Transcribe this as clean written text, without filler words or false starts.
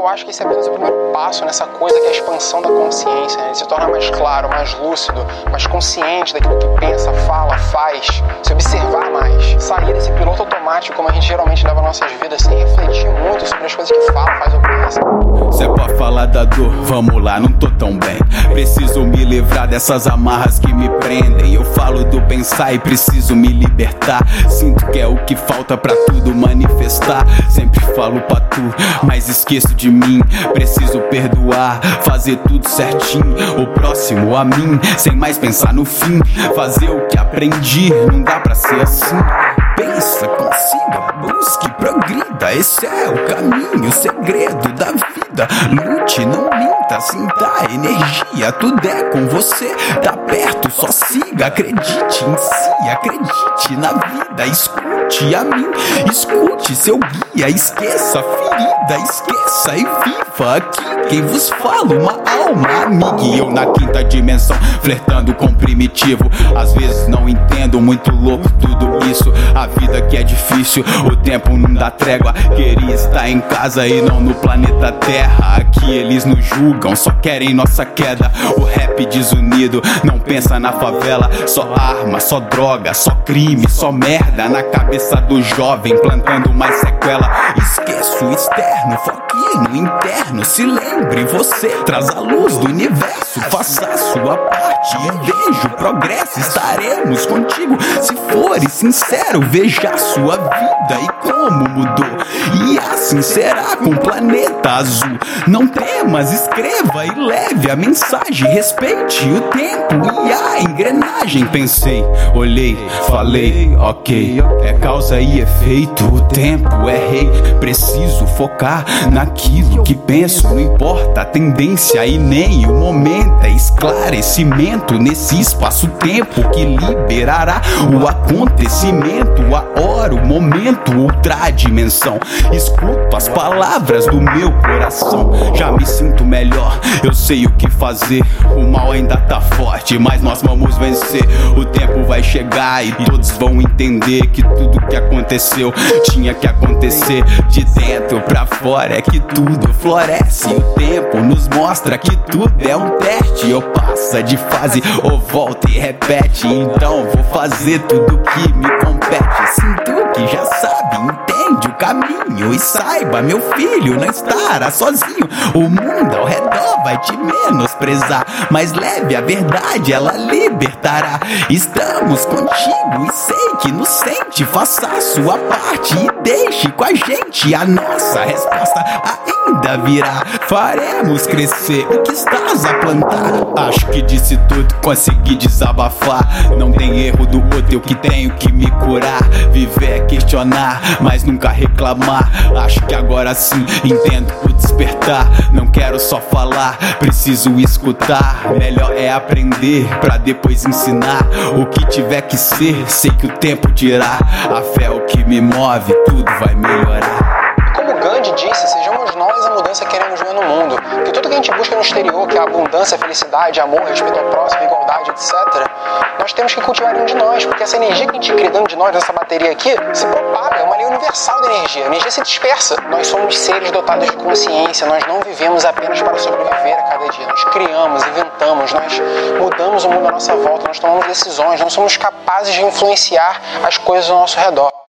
eu acho que esse é apenas o primeiro passo nessa coisa que é a expansão da consciência, né? Ele se torna mais claro, mais lúcido, mais consciente daquilo que pensa, fala, faz, se observar mais, sair desse piloto automático como a gente geralmente leva nossas vidas, sem refletir muito sobre as coisas que fala, faz ou pensa. Se é pra falar da dor, vamos lá, não tô tão bem. Preciso me livrar dessas amarras que me prendem. Eu falo do pensar e preciso me libertar. Sinto que é o que falta pra tudo manifestar. Sempre falo pra tu, mas esqueço de mim. Preciso perdoar, fazer tudo certinho. O próximo a mim, sem mais pensar no fim. Fazer o que aprendi, não dá pra ser assim. Pensa, consiga, busque, progrida. Esse é o caminho, o segredo da vida. Lute, não minta, sinta a energia. Tudo é com você, tá perto, só siga. Acredite em si, acredite na vida. Escute a mim, escute seu guia. Esqueça a ferida, esqueça e viva aqui. Quem vos fala, uma alma amiga. E eu na quinta dimensão, flertando com o primitivo. Às vezes não entendo, muito louco tudo isso. A vida que é difícil, o tempo não dá trégua. Queria estar em casa e não no planeta Terra. Aqui eles nos julgam, só querem nossa queda. O rap desunido, não pensa na favela. Só arma, só droga, só crime, só merda na cabeça do jovem, plantando mais sequela. Esqueça o externo, foque no interno. Se lembre, você traz a luz do universo. Faça a sua parte e veja o progresso. Estaremos contigo se fores sincero. Veja a sua vida e como mudou. E assim será com o planeta azul. Não temas, escreva e leve a mensagem. Respeite o tempo e a engrenagem. Pensei, olhei, falei, ok. É causa e efeito, o tempo é rei. Preciso focar naquilo que penso. Não importa a tendência e nem o momento. É esclarecimento nesse espaço-tempo que liberará o acontecimento, a hora, o momento, outra dimensão. Escuto as palavras do meu coração. Já me sinto melhor, eu sei o que fazer. O mal ainda tá forte, mas nós vamos vencer. O tempo vai chegar e todos vão entender que tudo que aconteceu tinha que acontecer. De dentro pra fora é que tudo floresce. O tempo nos mostra que tudo é um teste. Ou passa de fase, ou volta e repete. Então vou fazer tudo que me compete. Sinto que já sabe, entende o caminho. E saiba, meu filho, não estará sozinho. O mundo ao redor vai te menosprezar, mas leve a verdade, ela libertará. Estamos contigo e sei que nos sente. Faça a sua parte e deixe com a gente. A nossa resposta ainda virá. Faremos crescer o que estás a plantar. Acho que disse tudo, consegui desabafar. Não tem erro do outro, eu que tenho que me curar. Viver é questionar, mas nunca reclamar. Acho que agora sim entendo o despertar. Não quero só falar, preciso escutar. Melhor é aprender pra depois ensinar. O que tiver que ser, sei que o tempo dirá. A fé é o que me move, tudo vai melhorar. Como Gandhi disse, sejamos nós a mudança que queremos ver no mundo. Porque tudo que a gente busca no exterior, que é a abundância, felicidade, amor, respeito ao próximo, igualdade, etc., nós temos que cultivar dentro de nós, porque essa energia que a gente cria dentro de nós, dessa bateria aqui, se propaga, é uma lei universal da energia. A energia se dispersa. Nós somos seres dotados de consciência, nós não vivemos apenas para sobreviver a cada dia. Nós criamos, inventamos, nós mudamos o mundo à nossa volta, nós tomamos decisões, nós somos capazes de influenciar as coisas ao nosso redor.